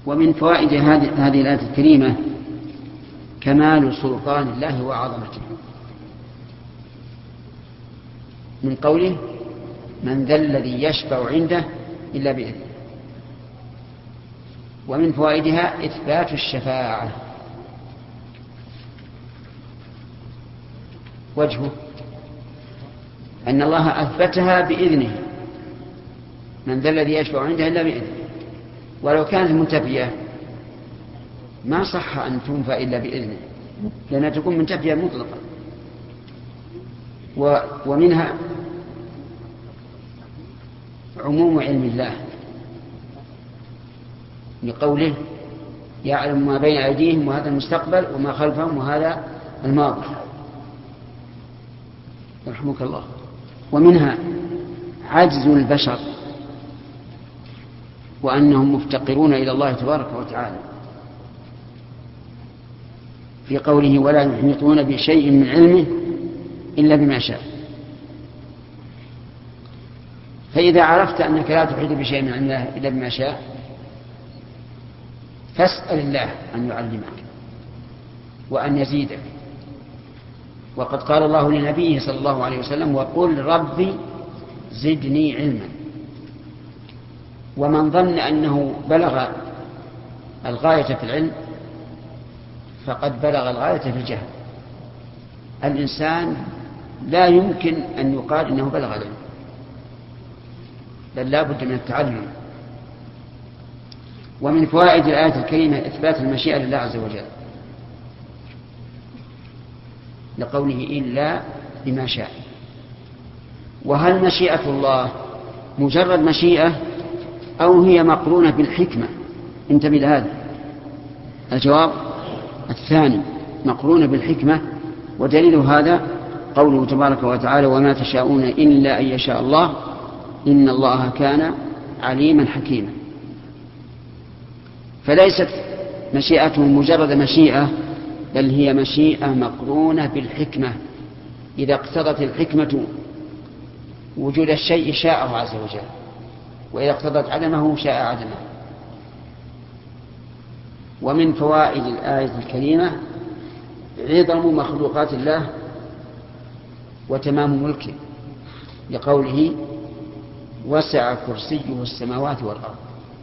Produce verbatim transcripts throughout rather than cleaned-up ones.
ومن فوائد هذه هذه الآية الكريمة كمال سلطان الله وعظمته، من قوله من ذا الذي يشفع عنده إلا بإذنه. ومن فوائدها إثبات الشفاعة. وجهه أن الله أثبتها بإذنه، من ذا الذي يشفع عنده إلا بإذنه. ولو كانت منتفية ما صح أن تنفى إلا بإذنه، لأنها تكون منتفية مطلقا. ومنها عموم علم الله لقوله يعلم ما بين أيديهم وهذا المستقبل وما خلفهم وهذا الماضي، رحمك الله. ومنها عجز البشر وأنهم مفتقرون إلى الله تبارك وتعالى في قوله ولا يحيطون بشيء من علمه إلا بما شاء. فإذا عرفت أنك لا تحيط بشيء من علمه إلا بما شاء فاسأل الله أن يعلمك وأن يزيدك. وقد قال الله لنبيه صلى الله عليه وسلم وقل ربي زدني علما. ومن ظن أنه بلغ الغاية في العلم فقد بلغ الغاية في الجهل. الإنسان لا يمكن أن يقال إنه بلغ العلم، بل لا بد من التعلم. ومن فوائد الآية الكريمة إثبات المشيئة لله عز وجل لقوله إلا بما شاء. وهل مشيئة الله مجرد مشيئة أو هي مقرونة بالحكمة؟ انتبه لهذا. الجواب الثاني، مقرونة بالحكمة. ودليل هذا قوله تبارك وتعالى وما تشاءون إلا أن يشاء الله إن الله كان عليما حكيما. فليست مشيئته مجرد مشيئة، بل هي مشيئة مقرونة بالحكمة. إذا اقتضت الحكمة وجود الشيء شاءه عز وجل، وإذا اقتضت عدمه شاء عدمه. ومن فوائد الآية الكريمة عظم مخلوقات الله وتمام ملكه لقوله وسع كرسيه السماوات والأرض.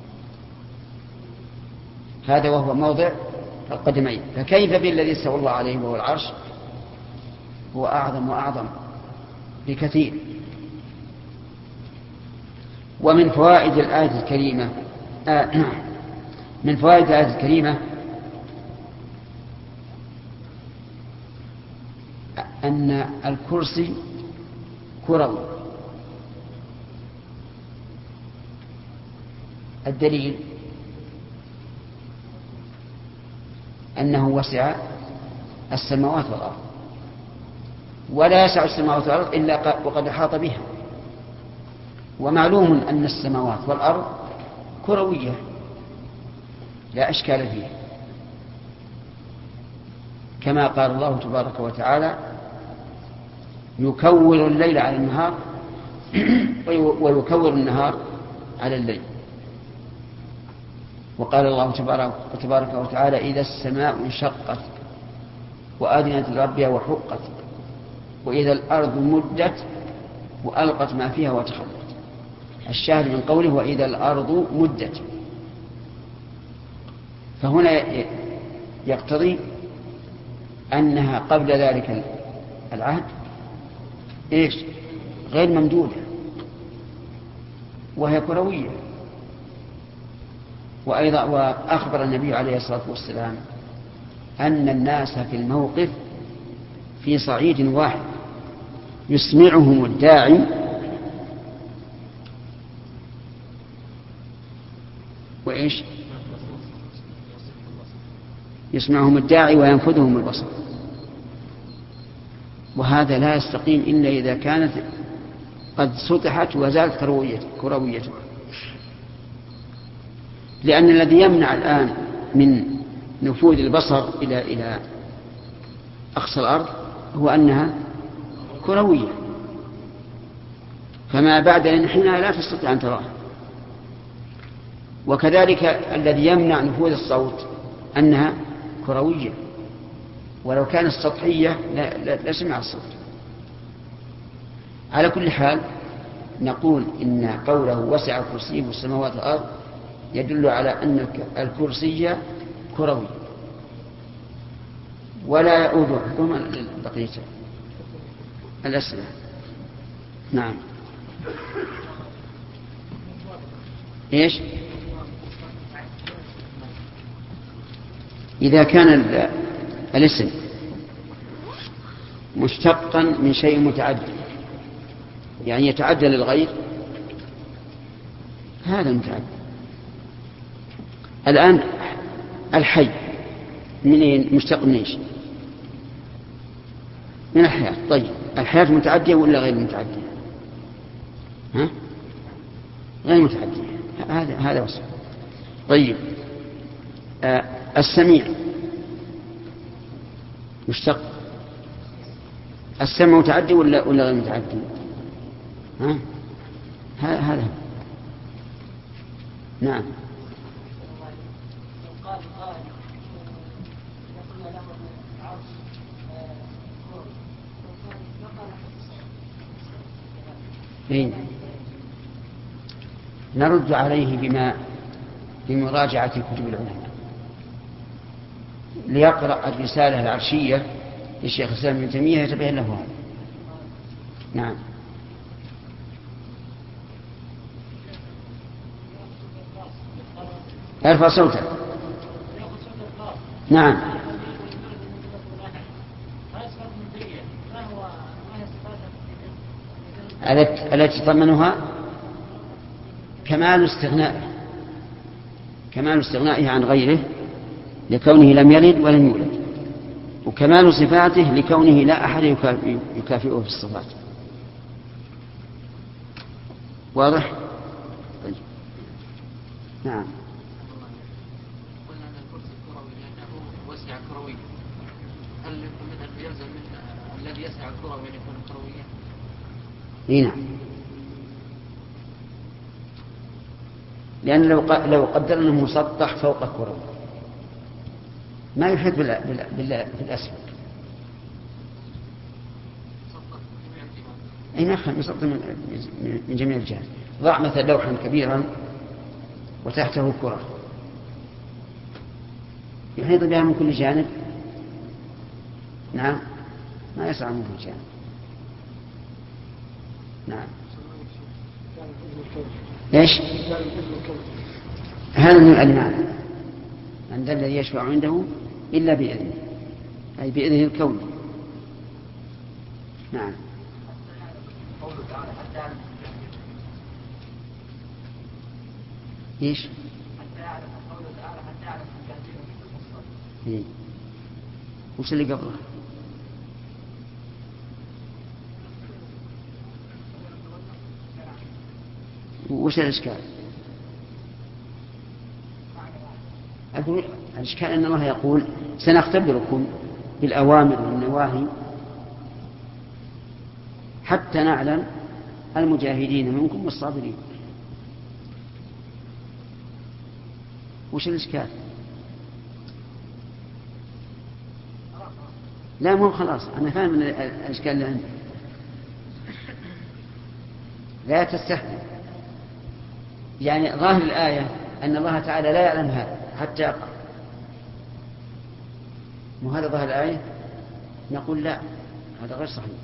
هذا وهو موضع القدمين، فكيف بالذي استوى الله عليه وهو العرش؟ هو أعظم وأعظم بكثير. ومن فوائد الآية الكريمة آه من فوائد الآية الكريمة أن الكرسي كروي. الدليل أنه وسع السماوات والأرض، ولا يسع السماوات والأرض إلا وقد أحاط بها. ومعلوم أن السماوات والأرض كروية لا إشكال فيها، كما قال الله تبارك وتعالى يكور الليل على النهار ويكور النهار على الليل. وقال الله تبارك وتعالى إذا السماء انشقت وأذنت لربها وحقت وإذا الأرض مدت وألقت ما فيها وتخلت. الشاهد من قوله وإذا الأرض مدت، فهنا يقتضي أنها قبل ذلك العهد إيش؟ غير ممدودة وهي كروية. وأيضا وأخبر النبي عليه الصلاة والسلام أن الناس في الموقف في صعيد واحد يسمعهم الداعي وإيش؟ يسمعهم الداعي وينفذهم البصر. وهذا لا يستقيم إلا إذا كانت قد سطحت وزالت كرويته. لأن الذي يمنع الآن من نفوذ البصر إلى إلى أقصى الأرض هو أنها كروية، فما بعد الانحناء لا تستطيع أن تراه. وكذلك الذي يمنع نفوذ الصوت أنها كروية، ولو كانت سطحية لا, لا, لا سمع الصوت. على كل حال نقول إن قوله وسع كرسيه السماوات والأرض يدل على أن الكرسي كروي ولا يؤود حكما بقية الأسئلة. نعم. إيش؟ إذا كان الاسم مشتقا من شيء متعدد، يعني يتعدى للغير، هذا متعدد. الآن الحي منين؟ مشتق من ايش؟ من الحياة. طيب الحياة متعدية ولا غير متعدية؟ ها؟ غير متعدية. هذا هذا وصف. طيب آه السميع مشتق. السمع متعدي ولا ولا غير متعدي؟ ها؟ هذا. نعم. إيه؟ نرد عليه بما بمراجعة كتب العلماء، ليقرأ الرسالة العرشية للشيخ الإسلام ابن تيمية يتبين له هذا. نعم. ارفع صوتك. نعم. التي تضمنها كمال استغنائه كمال استغنائه عن غيره لكونه لم يلد ولم يولد، وكمال صفاته لكونه لا أحد يكافئه في الصفات. واضح؟ طيب. نعم. قلنا أن الكرسي كروي لأنه وسع كروي، هل يلزم من الذي يسع الكروي أن يكون كرويا؟ نعم. لأن لو لو قدر أنه مسطح فوق الكرة ما يحيط بالأسفل. أي نعم مسطح من جميع الجهات. ضع مثلا لوحا كبيرا وتحته كرة يحيط بها من كل جانب. نعم ما يسع من كل جانب. نعم. ايش؟ هذا من المعنى من ذا الذي يشفع عنده إلا بإذنه، أي بإذنه الكون. نعم. ايش؟ إيه؟ وش اللي قبله؟ وش الإشكال؟ أقول الإشكال أن الله يقول سنختبركم بالأوامر والنواهي حتى نعلم المجاهدين منكم والصابرين. وش الإشكال؟ لا مو خلاص أنا فاهم الإشكال اللي عندي. لا تستحدث، يعني ظاهر الآية أن الله تعالى لا يعلم هذا حتى يقع. وهذا ظاهر الآية. نقول لا، هذا غير صحيح.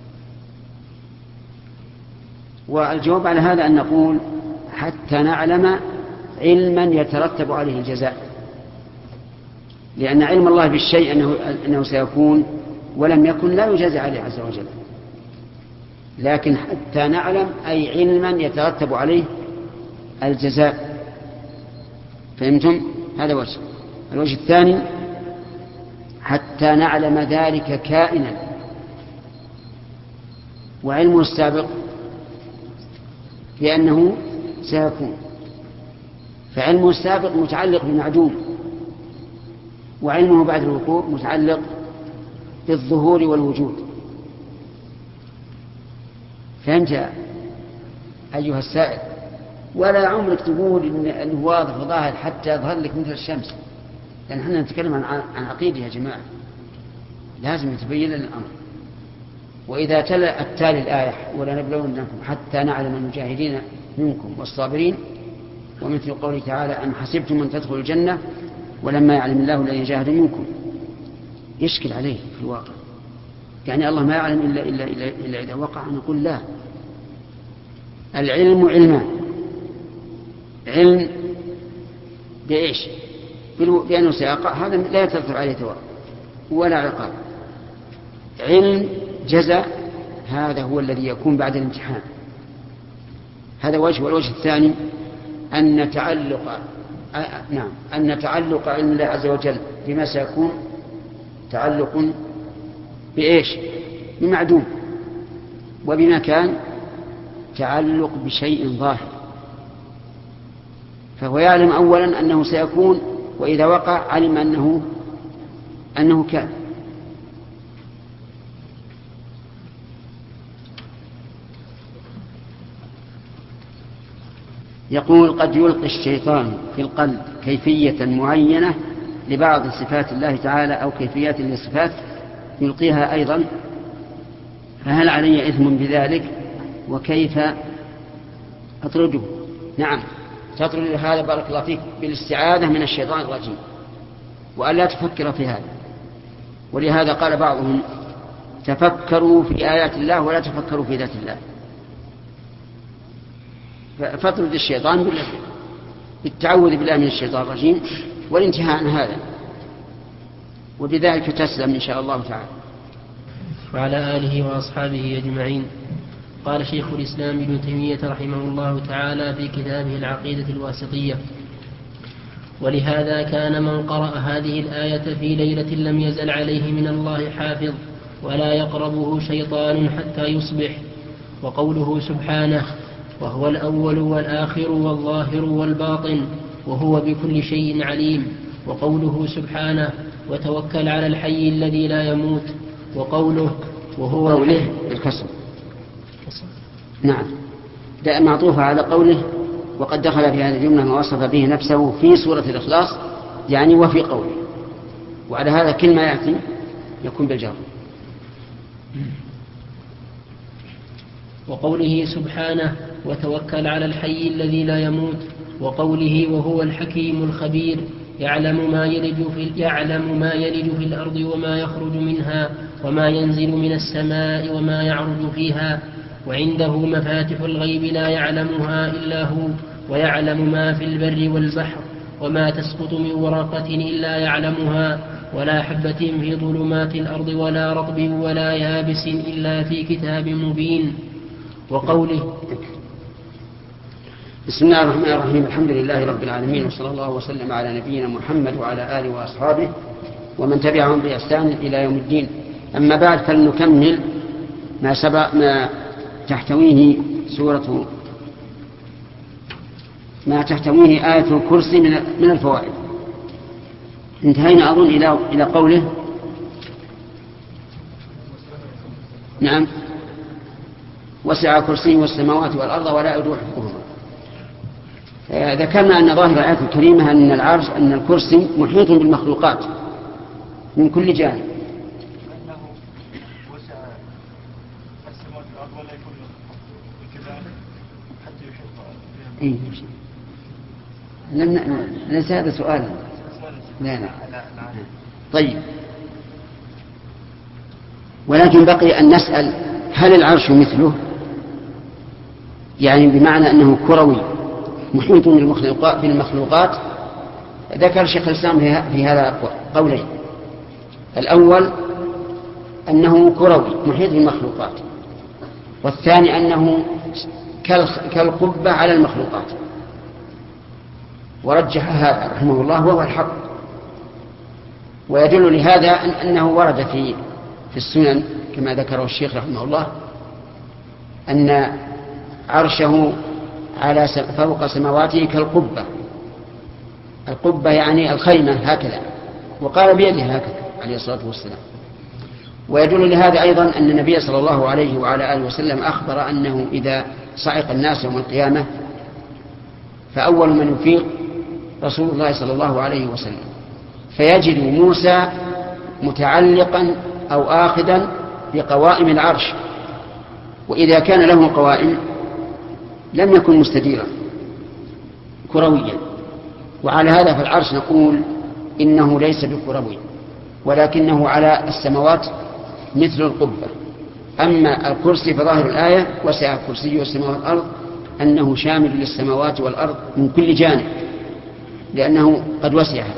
والجواب على هذا أن نقول حتى نعلم علما يترتب عليه الجزاء، لأن علم الله بالشيء أنه, أنه سيكون ولم يكن لا يجازى عليه عز وجل، لكن حتى نعلم أي علما يترتب عليه الجزاء. فهمتم؟ هذا وجه. الوجه الثاني حتى نعلم ذلك كائنا، وعلمه السابق بأنه سيكون، فعلمه السابق متعلق بمعدوم، وعلمه بعد الوقوع متعلق بالظهور والوجود. فهمت أيها السائل؟ ولا عمرك تقول إن أنه واضح وظاهر حتى يظهر لك مثل الشمس، لأن احنا نتكلم عن عن عقيدة يا جماعة، لازم يتبين لنا الأمر. وإذا تلا التالي الآية ولنبلونكم حتى نعلم المجاهدين منكم والصابرين، ومثل قوله تعالى أم حسبتم أن تدخلوا الجنة ولما يعلم الله الذين جاهدوا منكم، يشكل عليه في الواقع. يعني الله ما يعلم إلا, إلا, إلا, إلا إذا وقع. نقول لا، العلم علمان، علم بإيش؟ بأنه سيقع، هذا لا يترتب عليه ثواب ولا عقاب. علم جزاء، هذا هو الذي يكون بعد الامتحان. هذا وجه. والوجه الثاني أن تعلق آه نعم أن تعلق علم الله عز وجل بما سيكون تعلق بإيش؟ بمعدوم، وبما كان تعلق بشيء ظاهر. فهو يعلم أولا أنه سيكون، وإذا وقع علم أنه أنه كان. يقول قد يلقي الشيطان في القلب كيفية معينة لبعض صفات الله تعالى أو كيفيات للصفات يلقيها أيضا، فهل علي إثم بذلك وكيف أطرده؟ نعم، تطرد هذا بارك الله فيك بالاستعاذة من الشيطان الرجيم، وأن لا تفكر في هذا. ولهذا قال بعضهم تفكروا في آيات الله ولا تفكروا في ذات الله. فاطرد الشيطان بالتعوذ بالله من الشيطان الرجيم والانتهاء عن هذا، وبذلك تسلم إن شاء الله تعالى. وعلى آله وأصحابه أجمعين. قال شيخ الإسلام ابن تيمية رحمه الله تعالى في كتابه العقيدة الواسطية: ولهذا كان من قرأ هذه الآية في ليلة لم يزل عليه من الله حافظ ولا يقربه شيطان حتى يصبح. وقوله سبحانه: وهو الأول والآخر والظاهر والباطن وهو بكل شيء عليم. وقوله سبحانه: وتوكل على الحي الذي لا يموت. وقوله وهو قوله الكسر نعم ده معطوف على قوله وقد دخل في هذه الجملة ما وصف به نفسه في سورة الإخلاص، يعني وفي قوله، وعلى هذا كل ما يأتي يكون بالجر. وقوله سبحانه: وتوكل على الحي الذي لا يموت. وقوله وهو الحكيم الخبير يعلم ما يلج في يعلم ما يلج في الأرض وما يخرج منها وما ينزل من السماء وما يعرج فيها وعنده مفاتح الغيب لا يعلمها إلا هو ويعلم ما في البر والبحر وما تسقط من ورقة إلا يعلمها ولا حبة في ظلمات الأرض ولا رطب ولا يابس إلا في كتاب مبين. وقوله بسم الله الرحمن الرحيم الحمد لله رب العالمين وصلى الله وسلم على نبينا محمد وعلى آله وأصحابه ومن تبعهم بإحسان إلى يوم الدين. أما بعد فلنكمل ما سبق ما تحتويه سورة ما تحتويه آية الكرسي من من الفوائد. انتهينا أظن إلى إلى قوله نعم وسع كرسيه السماوات والأرض ولا يؤوده حفظهما. ذكرنا أن ظاهر الآية الكريمة أن العرش أن الكرسي محيط بالمخلوقات من كل جانب. إيه. ليس هذا سؤالا. لا لا. طيب، ولكن بقي أن نسأل هل العرش مثله، يعني بمعنى أنه كروي محيط بالمخلوقات. ذكر شيخ الإسلام في هذا قولين: الأول أنه كروي محيط بالمخلوقات، والثاني أنه كالقبة على المخلوقات. ورجح هذا رحمه الله وهو الحق. ويدل لهذا أنه ورد في في السنن كما ذكره الشيخ رحمه الله أن عرشه على فوق سماواته كالقبة. القبة يعني الخيمة هكذا، وقال بيده هكذا عليه الصلاة والسلام. ويدل لهذا أيضا أن النبي صلى الله عليه وعلى آله وسلم أخبر أنه إذا صعق الناس يوم القيامة فأول من يفيق رسول الله صلى الله عليه وسلم، فيجد موسى متعلقا أو آخذا بقوائم العرش، وإذا كان له قوائم لم يكن مستديرا كرويا، وعلى هذا فالعرش نقول إنه ليس بكروي ولكنه على السماوات مثل القبة. أما الكرسي فظاهر الآية وسع كرسي السماوات والأرض أنه شامل للسماوات والأرض من كل جانب لأنه قد وسعها.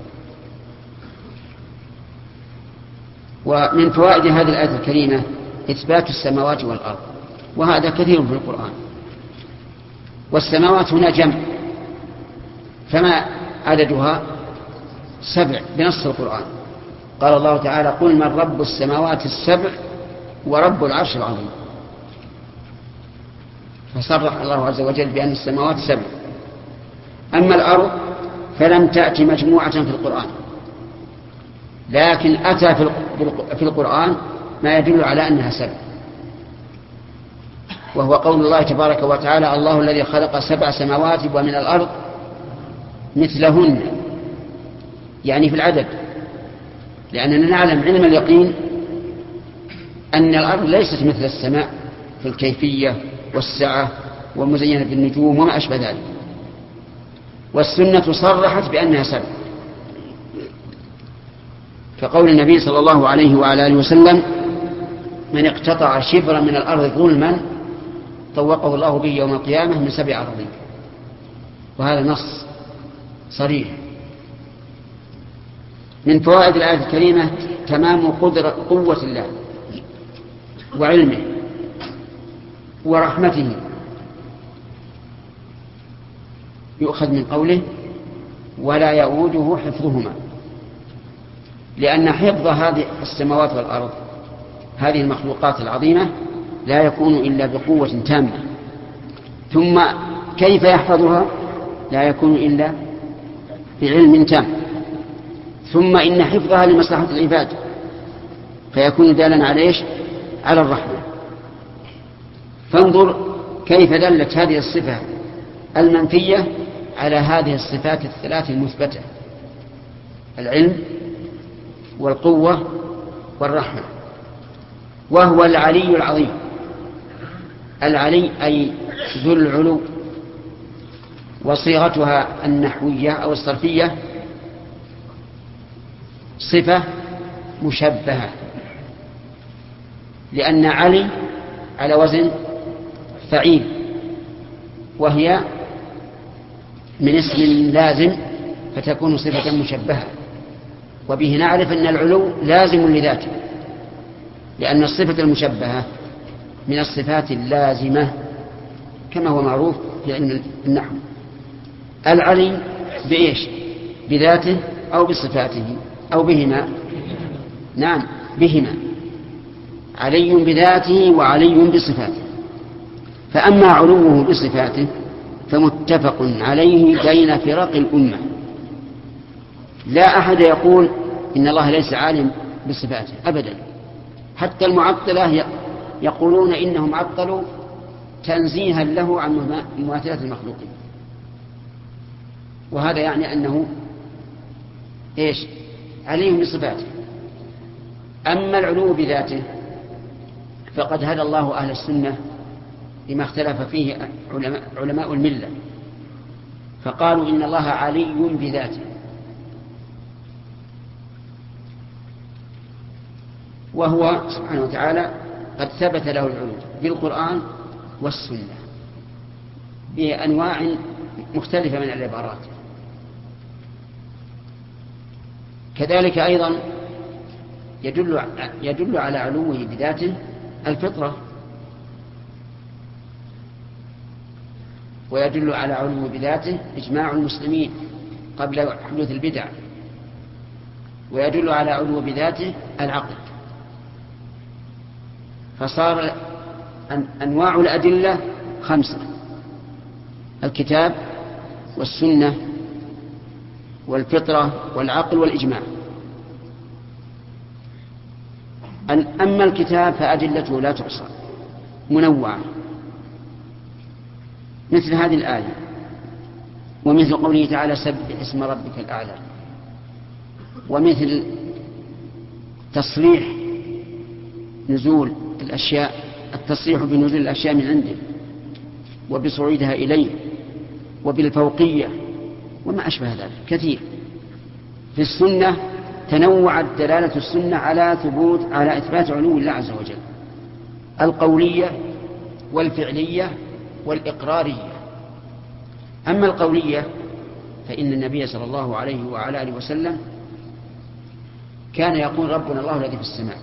ومن فوائد هذه الآية الكريمة إثبات السماوات والأرض، وهذا كثير في القرآن. والسماوات هنا جمع، فما عددها؟ سبع بنص القرآن. قال الله تعالى: قل من رب السماوات السبع ورب العرش العظيم. فصرح الله عز وجل بأن السماوات سبع. أما الأرض فلم تأتي مجموعة في القرآن، لكن أتى في القرآن ما يدل على أنها سبع، وهو قول الله تبارك وتعالى: الله الذي خلق سبع سماوات ومن الأرض مثلهن، يعني في العدد، لأننا نعلم علم اليقين أن الأرض ليست مثل السماء في الكيفية والسعة ومزينة بالنجوم وما أشبه ذلك. والسنة صرحت بأنها سبع، كقول النبي صلى الله عليه وعلى آله وسلم: من اقتطع شبرا من الأرض ظلما طوقه الله به يوم القيامة من سبع أراضين. وهذا نص صريح. من فوائد الآية الكريمة تمام قدرة قوة الله وعلمه ورحمته. يؤخذ من قوله: ولا يؤوده حفظهما، لأن حفظ هذه السماوات والأرض، هذه المخلوقات العظيمة، لا يكون إلا بقوة تامة. ثم كيف يحفظها؟ لا يكون إلا بعلم تام. ثم إن حفظها لمصلحة العباد، فيكون دالا على إيش؟ على الرحمة. فانظر كيف دلت هذه الصفة المنفية على هذه الصفات الثلاث المثبتة: العلم والقوة والرحمة. وهو العلي العظيم. العلي أي ذو العلو، وصيغتها النحوية أو الصرفية صفة مشبهة، لأن علي على وزن فعيل، وهي من اسم لازم فتكون صفة مشبهة. وبه نعرف أن العلو لازم لذاته، لأن الصفة المشبهة من الصفات اللازمة كما هو معروف في علم النحو. العلي بإيش؟ بذاته أو بصفاته أو بهما؟ نعم، بهما. علي بذاته وعلي بصفاته. فأما علوه بصفاته فمتفق عليه بين فرق الأمة. لا أحد يقول إن الله ليس عالم بصفاته أبدا. حتى المعطلة يقولون إنهم عطلوا تنزيها له عن مماثلة المخلوقين، وهذا يعني أنه إيش؟ عليهم بصفاته. أما العلو بذاته فقد هدى الله أهل السنة لما اختلف فيه علماء, علماء الملة، فقالوا إن الله علي بذاته، وهو سبحانه وتعالى قد ثبت له العلو بالقرآن والسنة بأنواع مختلفة من العبارات. كذلك أيضا يدل, يدل على علوه بذاته الفطرة، ويدل على علوه بذاته إجماع المسلمين قبل حدوث البدع، ويدل على علوه بذاته العقل. فصار أنواع الأدلة خمسة: الكتاب والسنة والفطرة والعقل والإجماع. أما الكتاب فأدلته لا تحصى، منوعة، مثل هذه الآية: ومثل قوله تعالى سبح اسم ربك الأعلى، ومثل تصريح نزول الأشياء التصريح بنزول الأشياء من عنده وبصعودها إليه وبالفوقية وما أشبه ذلك كثير. في السنة تنوعت دلالة السنة على ثبوت على إثبات علو الله عز وجل، القولية والفعلية والإقرارية. أما القولية فإن النبي صلى الله عليه وعلى آله وسلم كان يقول ربنا الله الذي في السماء،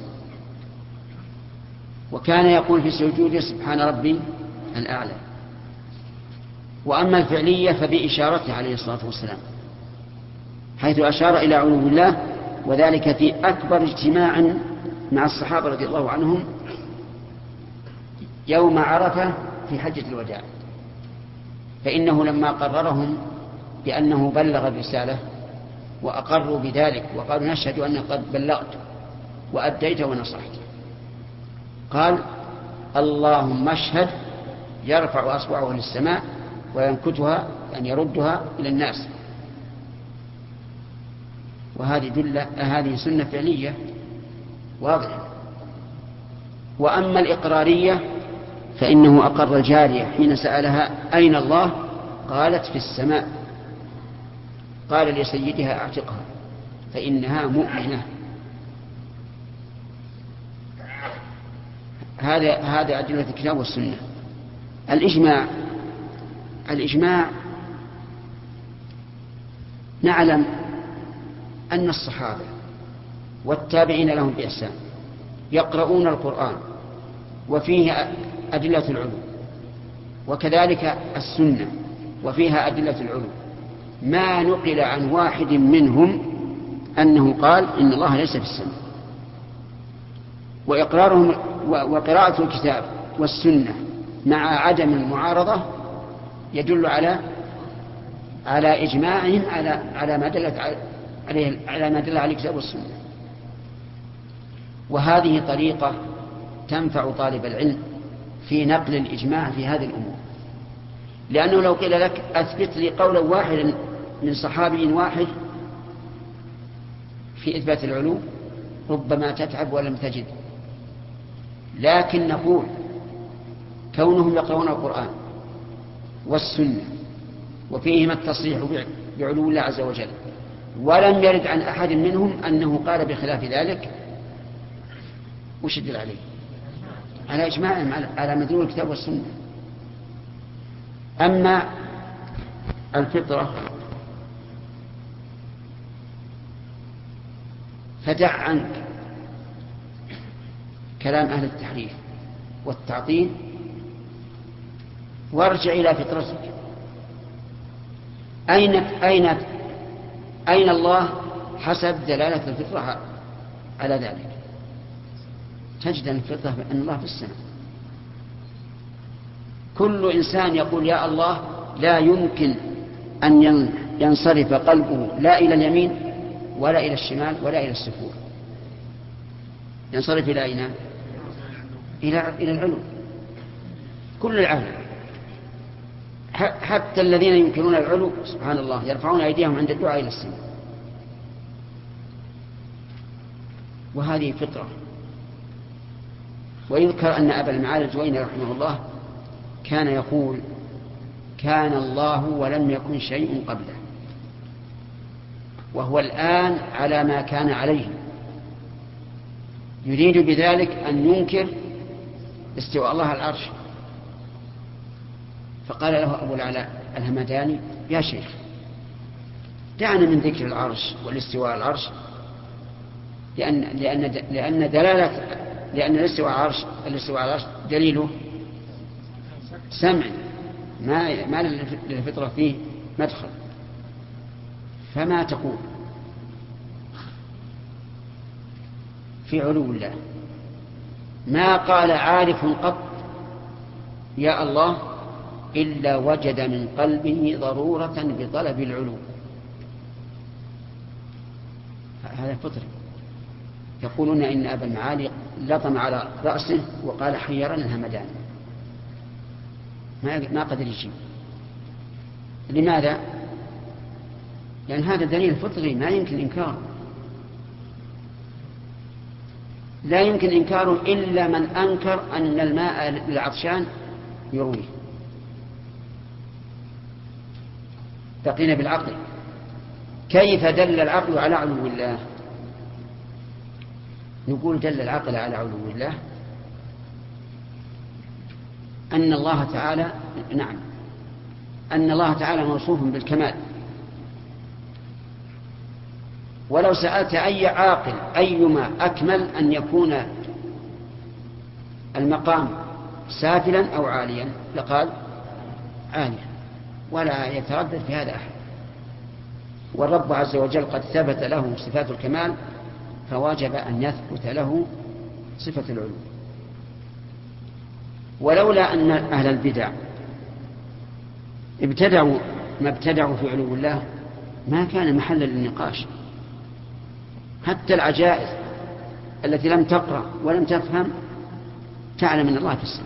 وكان يقول في سجوده سبحان ربي الأعلى. وأما الفعلية فبإشارته عليه الصلاة والسلام، حيث أشار إلى علو الله، وذلك في أكبر اجتماع مع الصحابة رضي الله عنهم يوم عرفة في حجة الوداع، فإنه لما قررهم بأنه بلغ الرسالة وأقروا بذلك وقالوا نشهد أنك قد بلغت وأديت ونصحت، قال اللهم اشهد، يرفع أصبعه للسماء وينكتها يعني يردها إلى الناس. وهذه دلة هذه سنة فعلية واضحة. وأما الإقرارية فإنه أقر الجارية حين سألها أين الله؟ قالت في السماء، قال لسيدها اعتقها فإنها مؤمنة. هذا هذا أدلة الكتاب والسنة. الإجماع الإجماع نعلم أن الصحابة والتابعين لهم بإحسان يقرؤون القرآن وفيه أدلة العلو، وكذلك السنة وفيها أدلة العلو، ما نقل عن واحد منهم أنه قال إن الله ليس في السماء. وإقرارهم وقراءة الكتاب والسنة مع عدم المعارضة يدل على على إجماعهم على على ما دلت عليه على ما دل عليه الكتاب والسنة. وهذه طريقة تنفع طالب العلم في نقل الإجماع في هذه الأمور، لأنه لو قيل لك أثبت لي قولا واحدا من صحابي واحد في إثبات العلو ربما تتعب ولم تجد. لكن نقول كونهم يقرؤون القرآن والسنة وفيهما التصريح بعلو الله عز وجل ولم يرد عن أحد منهم أنه قال بخلاف ذلك، وش يدل عليه؟ على إجماعهم على مدلول الكتاب والسنة. أما الفطرة فدع عنك كلام أهل التحريف والتعطيل وارجع إلى فطرتك. أين أين أين الله حسب دلالة الفطرة على ذلك؟ تجد الفطرة أن الله في السماء. كل إنسان يقول يا الله لا يمكن أن ينصرف قلبه لا إلى اليمين ولا إلى الشمال ولا إلى السفور، ينصرف إلى أين؟ إلى إلى العلو. كل العالم حتى الذين ينكرون العلو سبحان الله يرفعون أيديهم عند الدعاء إلى السماء. وهذه فطرة. ويذكر أن أبا المعالي الجويني رحمه الله كان يقول كان الله ولم يكن شيء قبله، وهو الآن على ما كان عليه، يريد بذلك أن ينكر استواء الله على العرش. فقال له أبو العلاء الهمداني يا شيخ دعنا من ذكر العرش والاستواء على العرش، لأن لأن لأن دلالة لأن الاستواء على العرش الاستواء على العرش دليله سمع، ما ما للفطرة فيه مدخل. فما تقول في علو الله؟ ما قال عارف قط يا الله إلا وجد من قلبه ضرورة بطلب العلو. هذا فطري. يقولون إن أبا المعالي لطم على رأسه وقال حيرنا الهمدان، ما ما قدر يجيب. لماذا؟ لأن هذا دليل فطري ما يمكن إنكاره، لا يمكن إنكاره إلا من أنكر أن الماء للعطشان يرويه. بقينا بالعقل. كيف دل العقل على علو الله؟ نقول دل العقل على علو الله أن الله تعالى نعم أن الله تعالى موصوف بالكمال. ولو سألت أي عاقل أيما أكمل أن يكون المقام سافلا أو عاليا لقال عاليا، ولا يتردد في هذا أحد. والرب عز وجل قد ثبت له صفات الكمال، فواجب أن يثبت له صفة العلو. ولولا أن أهل البدع ابتدعوا ما ابتدعوا في علو الله ما كان محلا للنقاش. حتى العجائز التي لم تقرأ ولم تفهم تعلم من الله في السماء.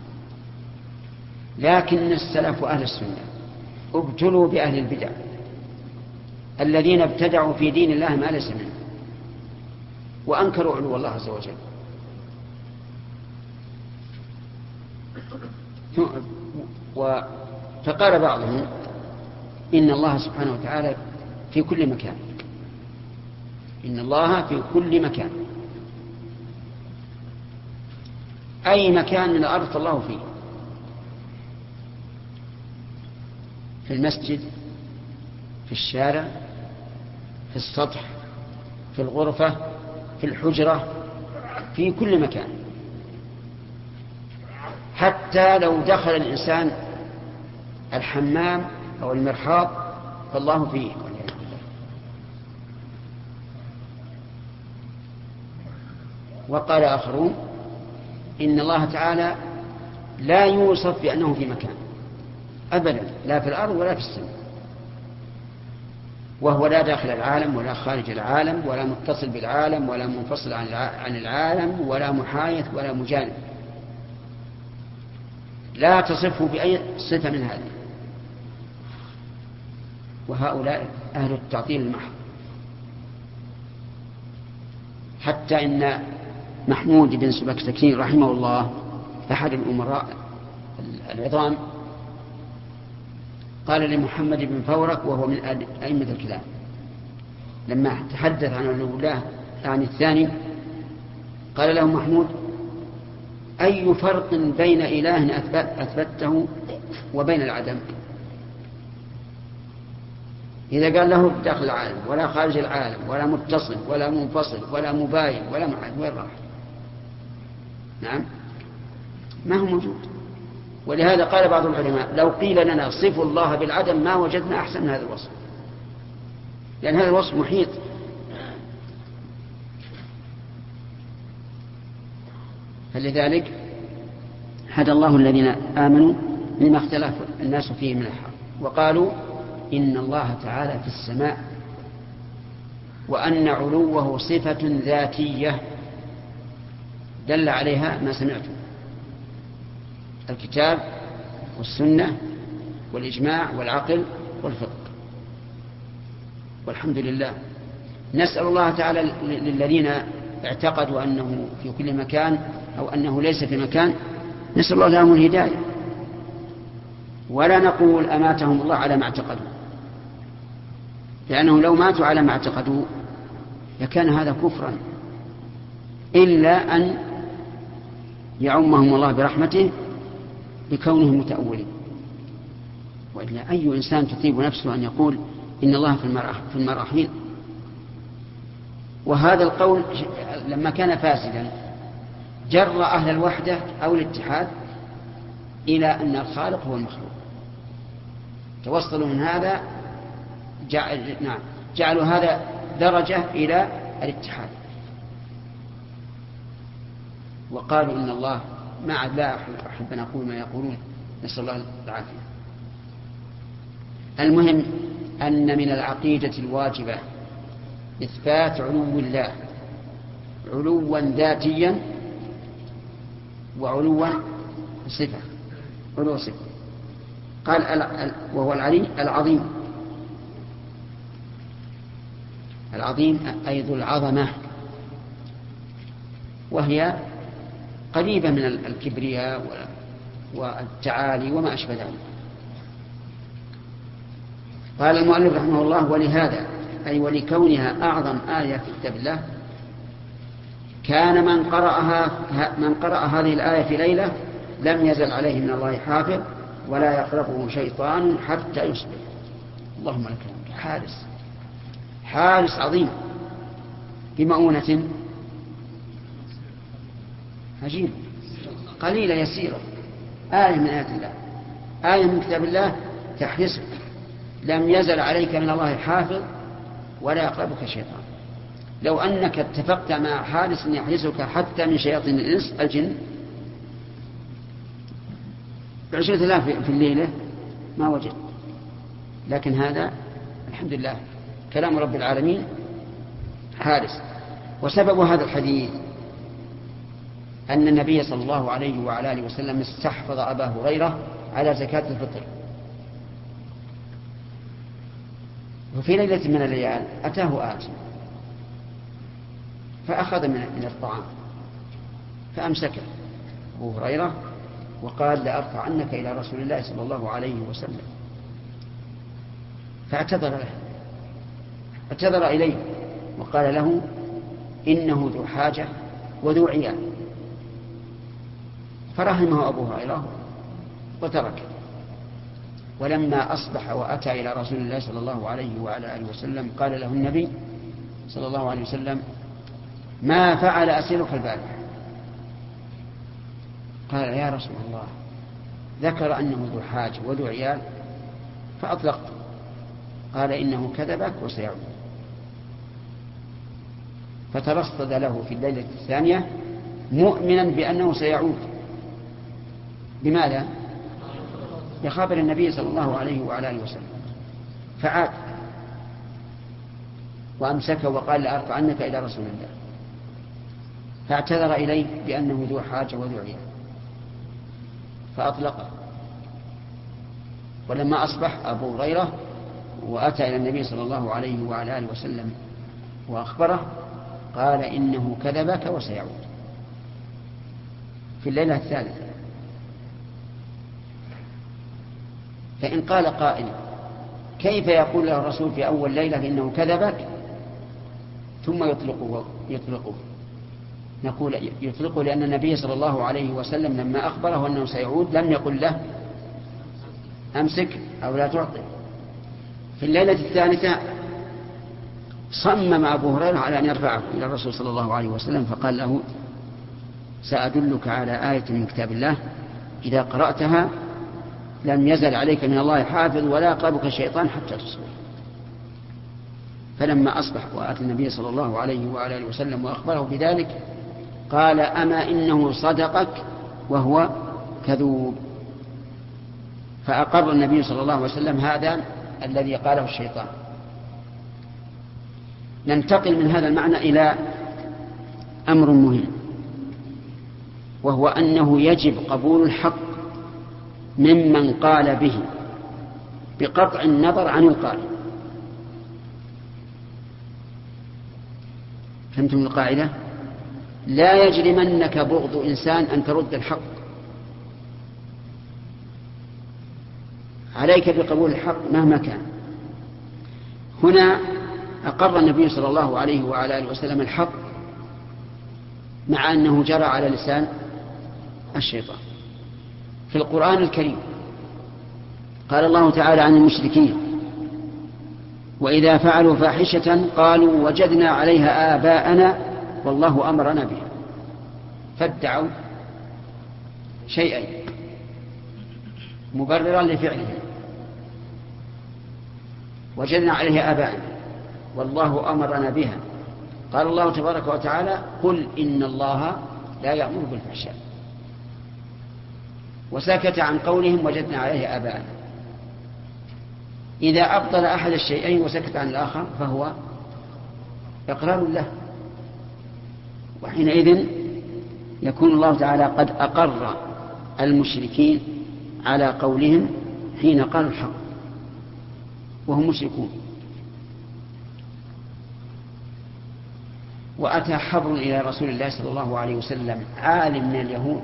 لكن السلف وأهل السنة ابتلوا بأهل البدع الذين ابتدعوا في دين الله ما ليس منه وأنكروا علو الله عز وجل. فقال بعضهم إن الله سبحانه وتعالى في كل مكان، إن الله في كل مكان، أي مكان من الأرض الله فيه، في المسجد، في الشارع، في السطح، في الغرفة، في الحجرة، في كل مكان. حتى لو دخل الإنسان الحمام أو المرحاض فالله فيه. وقال آخرون إن الله تعالى لا يوصف بأنه في مكان أبدا، لا في الأرض ولا في السماء، وهو لا داخل العالم ولا خارج العالم ولا متصل بالعالم ولا منفصل عن العالم ولا محايد ولا مجانب، لا تصفه بأي صفة من هذه. وهؤلاء أهل التعطيل المحض. حتى إن محمود بن سبكتكين رحمه الله أحد الأمراء العظام قال لمحمد بن فورك وهو من أئمة الكلام لما تحدث عن علو الله عن الثاني قال له محمود أي فرق بين إله أثبته وبين العدم؟ إذا قال له داخل العالم ولا خارج العالم ولا متصل ولا منفصل ولا مباين ولا معاد وين راح؟ نعم ما هو موجود. ولهذا قال بعض العلماء لو قيل لنا صفوا الله بالعدم ما وجدنا أحسن من هذا الوصف، لأن هذا الوصف محيط. فلذلك هدى الله الذين آمنوا لما اختلف الناس فيه من الحق، وقالوا إن الله تعالى في السماء وأن علوه صفة ذاتية دل عليها ما سمعتم الكتاب والسنة والإجماع والعقل والفقه. والحمد لله. نسأل الله تعالى للذين اعتقدوا أنه في كل مكان أو أنه ليس في مكان، نسأل الله لهم الهداية، ولا نقول أماتهم الله على ما اعتقدوا، لأنهم لو ماتوا على ما اعتقدوا لكان هذا كفرا، إلا أن يعمهم الله برحمته بكونهم متأولين. وإلا أي إنسان تطيب نفسه أن يقول إن الله في المراحين. وهذا القول لما كان فاسدا جر أهل الوحدة أو الاتحاد إلى أن الخالق هو المخلوق، توصلوا من هذا جعل نعم جعلوا هذا درجة إلى الاتحاد، وقالوا إن الله ما عاد لا أحب أن أقول ما يقولون، نسأل الله العافية. المهم أن من العقيدة الواجبة إثبات علو الله علوا ذاتيا وعلوا صفة، علو صفة. قال وهو العلي العظيم، العظيم أي ذو العظمة، وهي قريبة من الكبرياء والتعالي وما أشبه ذلك. قال المؤلف رحمه الله: ولهذا أي ولكونها أعظم آية في كتاب الله كان من قرأها من قرأ هذه الآية في ليلة لم يزل عليه من الله حافظ ولا يقربه شيطان حتى يصبح. اللهم لك الحمد. حارس حارس عظيم بمؤونة عجيب قليلة يسيرة، آية من آيات الله، آية من كتاب الله تحرسك، لم يزل عليك من الله حافظ ولا يقربك شيطان. لو أنك اتفقت مع حارس يحرسك حتى من شياطين الإنس الجن بعشرة آلاف في الليلة ما وجد، لكن هذا الحمد لله كلام رب العالمين حارس. وسبب هذا الحديث أن النبي صلى الله عليه وعلى آله وسلم استحفظ أبا هريرة على زكاة الفطر، وفي ليلة من الليال أتاه آت فأخذ من الطعام فأمسكه أبو هريرة وقال: لأرفع عنك إلى رسول الله صلى الله عليه وسلم. فاعتذر له، اعتذر إليه وقال له: إنه ذو حاجة وذو عيال. فرحمه أبو هريرة وتركه. ولما أصبح وأتى إلى رسول الله صلى الله عليه وعلى آله وسلم قال له النبي صلى الله عليه وسلم: ما فعل أسيرك البارحة؟ قال: يا رسول الله ذكر أنه ذو حاجة وذو عيال فأطلقت. قال: إنه كذبك وسيعود. فترصد له في الليلة الثانية مؤمنا بأنه سيعود. لماذا؟ بخبر النبي صلى الله عليه وعلى آله وسلم. فعاد وأمسكه وقال: لأرفع عنك إلى رسول الله. فاعتذر إليه بأنه ذو حاجة وذو عيال فأطلقه. ولما أصبح أبو هريرة وأتى إلى النبي صلى الله عليه وعلى آله وسلم وأخبره قال: إنه كذبك وسيعود في الليلة الثالثة. فإن قال قائل: كيف يقول له الرسول في أول ليلة إنه كذبك ثم يطلقه, يطلقه؟ نقول يطلقه لأن النبي صلى الله عليه وسلم لما أخبره أنه سيعود لم يقل له أمسك أو لا تعطي. في الليلة الثالثة صمم أبو هريرة على أن يرفعه إلى الرسول صلى الله عليه وسلم فقال له: سأدلك على آية من كتاب الله إذا قرأتها لم يزل عليك من الله حافظ ولا يقربك الشيطان حتى تصبح. فلما أصبح وآتى النبي صلى الله عليه وعلى آله وسلم وأخبره بذلك قال: أما إنه صدقك وهو كذوب. فأقر النبي صلى الله عليه وسلم هذا الذي قاله الشيطان. ننتقل من هذا المعنى إلى أمر مهم، وهو أنه يجب قبول الحق ممن قال به بقطع النظر عن القائل. فهمتم القاعدة؟ لا يجرمنك بغض إنسان أن ترد الحق، عليك بقبول الحق مهما كان. هنا أقر النبي صلى الله عليه وعلى آله وسلم الحق مع أنه جرى على لسان الشيطان. في القرآن الكريم قال الله تعالى عن المشركين: وإذا فعلوا فاحشة قالوا وجدنا عليها آباءنا والله أمرنا بها. فادعوا شيئين مبررا لفعلهم: وجدنا عليها آباءنا والله أمرنا بها. قال الله تبارك وتعالى: قل إن الله لا يأمر بالفحشاء. وسكت عن قولهم وجدنا عليه آباءنا. إذا أبطل أحد الشيئين وسكت عن الآخر فهو إقرار له، وحينئذ يكون الله تعالى قد أقر المشركين على قولهم حين قالوا الحق وهم مشركون. وأتى حبر إلى رسول الله صلى الله عليه وسلم عالم من اليهود،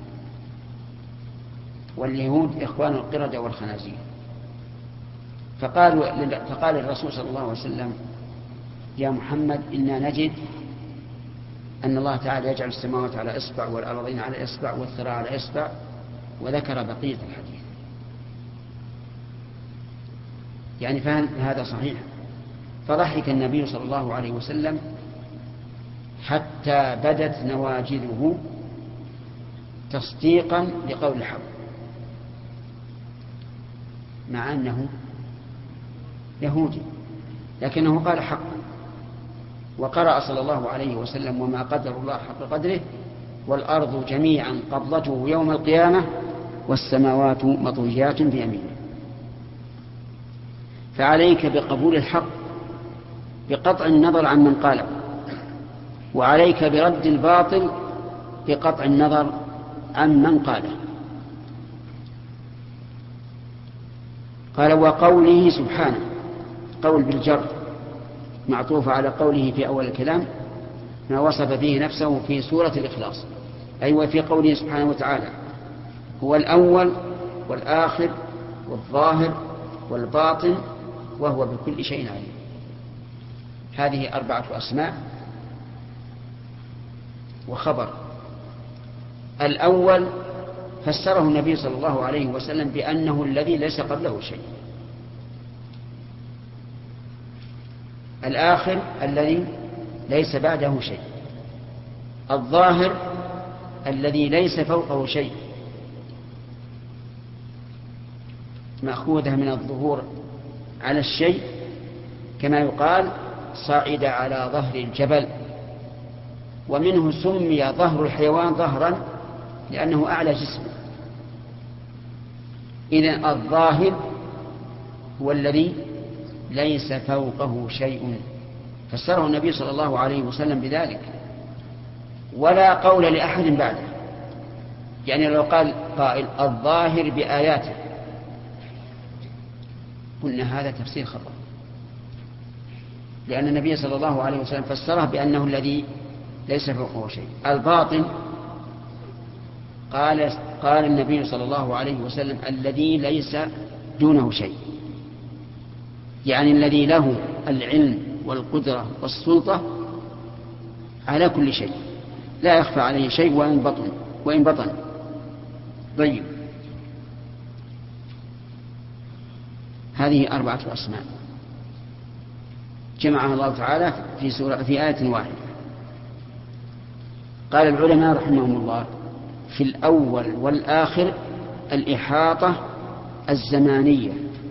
واليهود إخوان القردة والخنازير، فقال فقال الرسول صلى الله عليه وسلم: يا محمد، إنا نجد أن الله تعالى يجعل السماوات على إصبع والأرضين على إصبع والثرى على إصبع، وذكر بقية الحديث. يعني فهم هذا صحيح. فضحك النبي صلى الله عليه وسلم حتى بدت نواجذه تصديقا لقول الحق، مع أنه يهودي، لكنه قال حقا. وقرأ صلى الله عليه وسلم: وما قدر الله حق قدره والأرض جميعا قبضته يوم القيامة والسماوات مطويات بيمينه. فعليك بقبول الحق بقطع النظر عن من قاله، وعليك برد الباطل بقطع النظر عن من قاله. قال: وقوله سبحانه، قول بالجر معطوف على قوله في أول الكلام ما وصف به نفسه في سورة الإخلاص، أي أيوة وفي قوله سبحانه وتعالى: هو الأول والآخر والظاهر والباطن وهو بكل شيء عليم. هذه أربعة أسماء وخبر. الأول فسره النبي صلى الله عليه وسلم بأنه الذي ليس قبله شيء. الآخر الذي ليس بعده شيء. الظاهر الذي ليس فوقه شيء، مأخوذة من الظهور على الشيء، كما يقال: صعد على ظهر الجبل. ومنه سمي ظهر الحيوان ظهرا لأنه أعلى جسمه. إذن الظاهر هو الذي ليس فوقه شيء، فسره النبي صلى الله عليه وسلم بذلك، ولا قول لأحد بعده. يعني لو قال قائل: الظاهر بآياته، قلنا هذا تفسير خطأ، لأن النبي صلى الله عليه وسلم فسره بأنه الذي ليس فوقه شيء. الباطن قال قال النبي صلى الله عليه وسلم: الذي ليس دونه شيء، يعني الذي له العلم والقدرة والسلطة على كل شيء، لا يخفى عليه شيء وإن بطن وإن بطن. طيب، هذه أربعة أسماء جمعها الله تعالى في سورة في آية واحدة. قال العلماء رحمهم الله: في الأول والآخر الإحاطة الزمانية،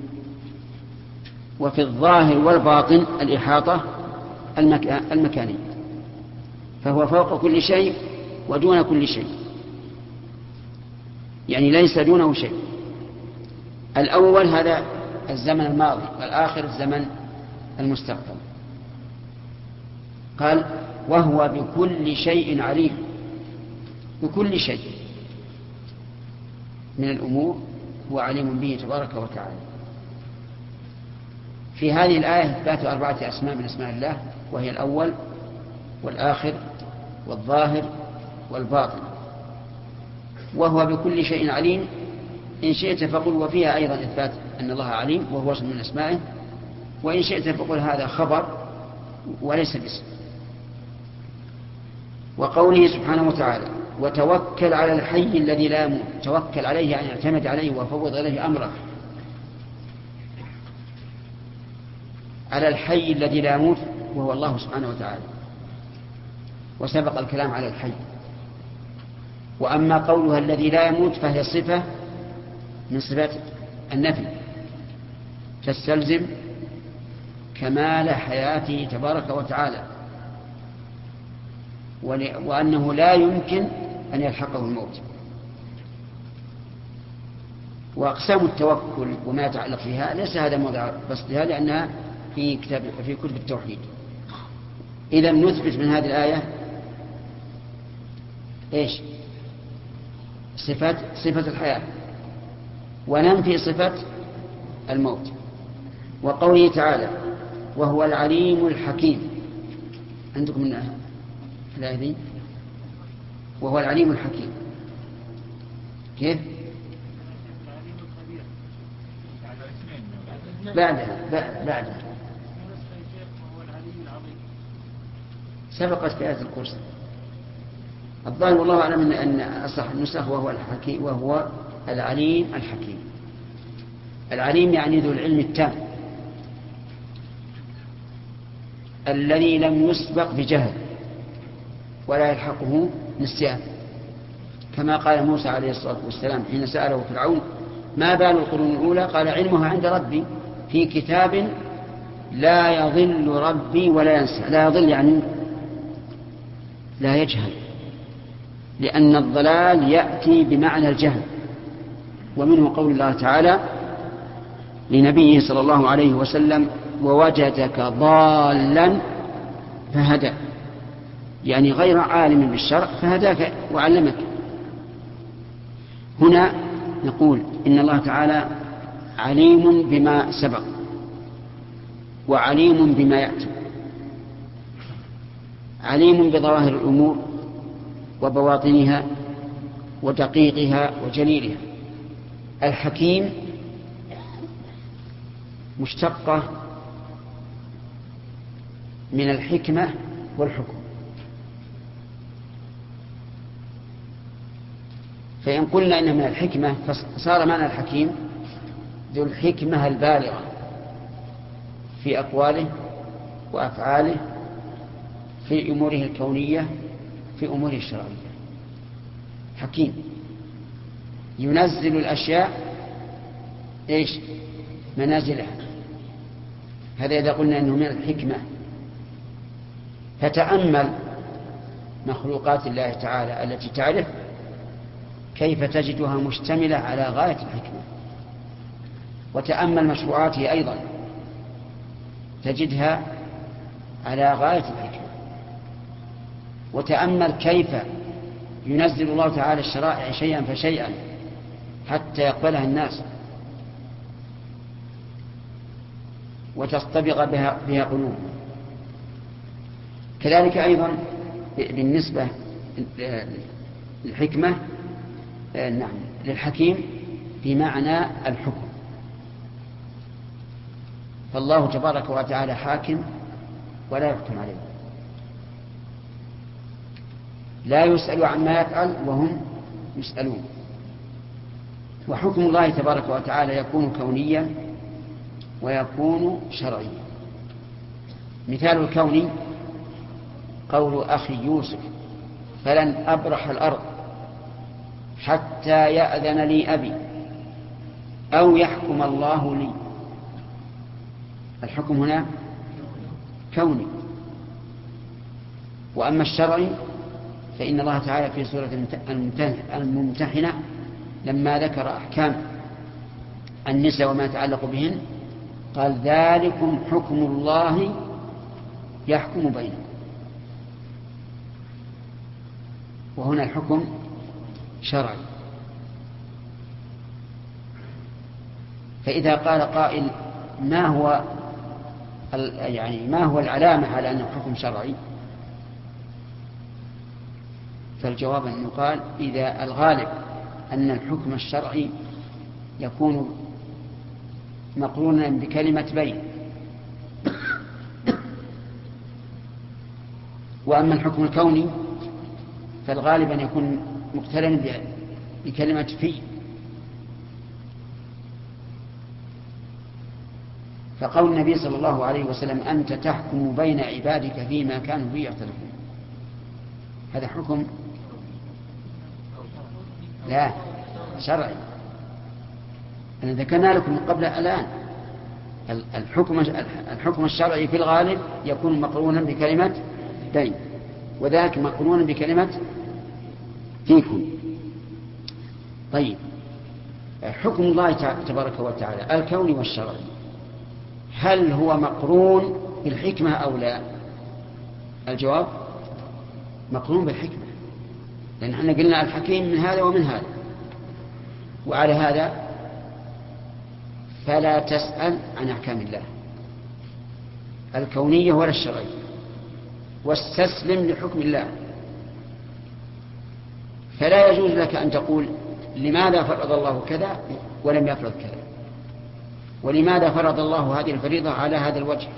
وفي الظاهر والباطن الإحاطة المكانية، فهو فوق كل شيء ودون كل شيء، يعني ليس دونه شيء. الأول هذا الزمن الماضي، والآخر الزمن المستقبل. قال: وهو بكل شيء عليم. بكل شيء من الأمور هو عليم به تبارك وتعالى. في هذه الآية إثبات أربعة أسماء من أسماء الله، وهي الأول والآخر والظاهر والباطن. وهو بكل شيء عليم، إن شئت فقل وفيها أيضا إثبات أن الله عليم وهو اسم من أسمائه، وإن شئت فقل هذا خبر وليس باسم. وقوله سبحانه وتعالى: وتوكل على الحي الذي لا يموت. توكل عليه يعني اعتمد عليه وفوض إليه أمره، على الحي الذي لا يموت وهو الله سبحانه وتعالى. وسبق الكلام على الحي. وأما قولها الذي لا يموت فهي صفة من صفات النفي، تستلزم كمال حياته تبارك وتعالى، وأنه لا يمكن أن يلحقه الموت. وأقسام التوكل وما يتعلق بها ليس هذا موضع بسطها، لأنها في كتاب في كتب التوحيد. إذا نثبت من هذه الآية إيش؟ صفة صفة الحياة، وننفي صفة الموت. وقوله تعالى: وهو العليم الحكيم. عندكم من الآية دي؟ وهو العليم الحكيم. كيف؟ بعدها بعدها سبقت في آية الكرسي. الظاهر والله أعلم أن أصح النسخ وهو الحكيم وهو العليم الحكيم. العليم يعني ذو العلم التام الذي لم يسبق بجهل ولا يلحقه نسيان، كما قال موسى عليه الصلاة والسلام حين سأله فرعون ما بال القرون الأولى؟ قال علمها عند ربي في كتاب لا يضل ربي ولا ينسى. لا يضل يعني لا يجهل، لأن الضلال يأتي بمعنى الجهل. ومنه قول الله تعالى لنبيه صلى الله عليه وسلم ووجدك ضالا فهدى، يعني غير عالم بالشرع فهداك وعلمك. هنا نقول إن الله تعالى عليم بما سبق وعليم بما يأتي، عليم بظواهر الأمور وبواطنها ودقيقها وجليلها. الحكيم مشتقة من الحكمة والحكم، فإن قلنا إنها من الحكمة فصار معنى الحكيم ذو الحكمة البالغة في أقواله وأفعاله في أموره الكونية في أموره الشرعية. حكيم ينزل الأشياء إيش منازلها، هذا إذا قلنا أنه من الحكمة. فتأمل مخلوقات الله تعالى التي تعرف كيف تجدها مشتملة على غاية الحكمة، وتأمل مشروعاته أيضا تجدها على غاية الحكمة، وتأمل كيف ينزل الله تعالى الشرائع شيئا فشيئا حتى يقبلها الناس وتصطبغ بها, بها قلوبهم. كذلك أيضا بالنسبة للحكمة نعم للحكيم بمعنى الحكم، فالله تبارك وتعالى حاكم ولا يحكم عليه، لا يسأل عما يفعل وهم يسألون. وحكم الله تبارك وتعالى يكون كونيا ويكون شرعيا. مثال الكون قول أخي يوسف فلن أبرح الأرض حتى يأذن لي أبي أو يحكم الله لي. الحكم هنا كوني. وأما الشرعي فإن الله تعالى في سورة الممتحنة لما ذكر أحكام النساء وما يتعلق بهن قال ذلكم حكم الله يحكم بينكم. وهنا الحكم شرعي. فإذا قال قائل ما هو يعني ما هو العلامة على أنه حكم شرعي، فالجواب أن يقال إذا الغالب أن الحكم الشرعي يكون مقرونا بكلمة بين، وأما الحكم الكوني فالغالب أن يكون مقترنا بكلمة في. فقول النبي صلى الله عليه وسلم أنت تحكم بين عبادك فيما كانوا فيه يختلفون، هذا حكم لا شرعي. أنا ذكرنا لكم من قبل الآن الحكم الحكم الشرعي في الغالب يكون مقرونا بكلمة بين، وذاك مقرونا بكلمة فيكم. طيب حكم الله تبارك وتعالى الكوني والشرعي هل هو مقرون بالحكمة أو لا؟ الجواب مقرون بالحكمة، لأن احنا قلنا الحكيم من هذا ومن هذا. وعلى هذا فلا تسأل عن أحكام الله الكونية ولا الشرعية، واستسلم لحكم الله. فلا يجوز لك أن تقول لماذا فرض الله كذا ولم يفرض كذا، ولماذا فرض الله هذه الفريضة على هذا الوجه،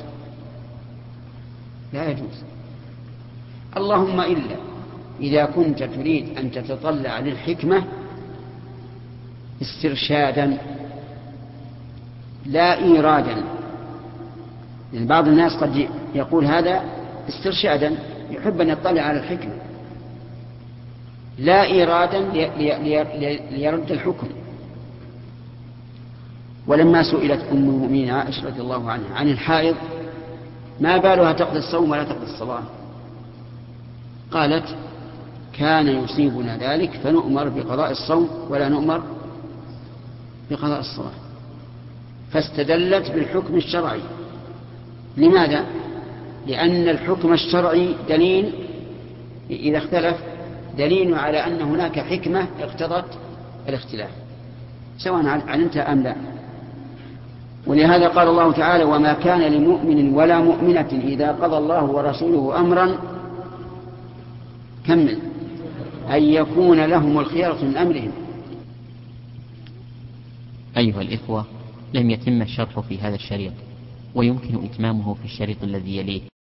لا يجوز. اللهم إلا إذا كنت تريد أن تتطلع للحكمة استرشادا لا إيرادا، يعني بعض الناس قد يقول هذا استرشادا، يحب أن يطلع على الحكمة لا إيرادا ليرد الحكم. ولما سئلت أم المؤمنين عائشة رضي الله عنها عن الحائض ما بالها تقضي الصوم ولا تقضي الصلاة، قالت كان يصيبنا ذلك فنؤمر بقضاء الصوم ولا نؤمر بقضاء الصلاة، فاستدلت بالحكم الشرعي. لماذا؟ لأن الحكم الشرعي دليل إذا اختلف دليل على أن هناك حكمة اقتضت الاختلاف سواء علمت أم لا. ولهذا قال الله تعالى وما كان لمؤمن ولا مؤمنة إذا قضى الله ورسوله أمرا كمل أن يكون لهم الخيرة من أمرهم. أيها الإخوة، لم يتم الشرح في هذا الشريط، ويمكن إتمامه في الشريط الذي يليه.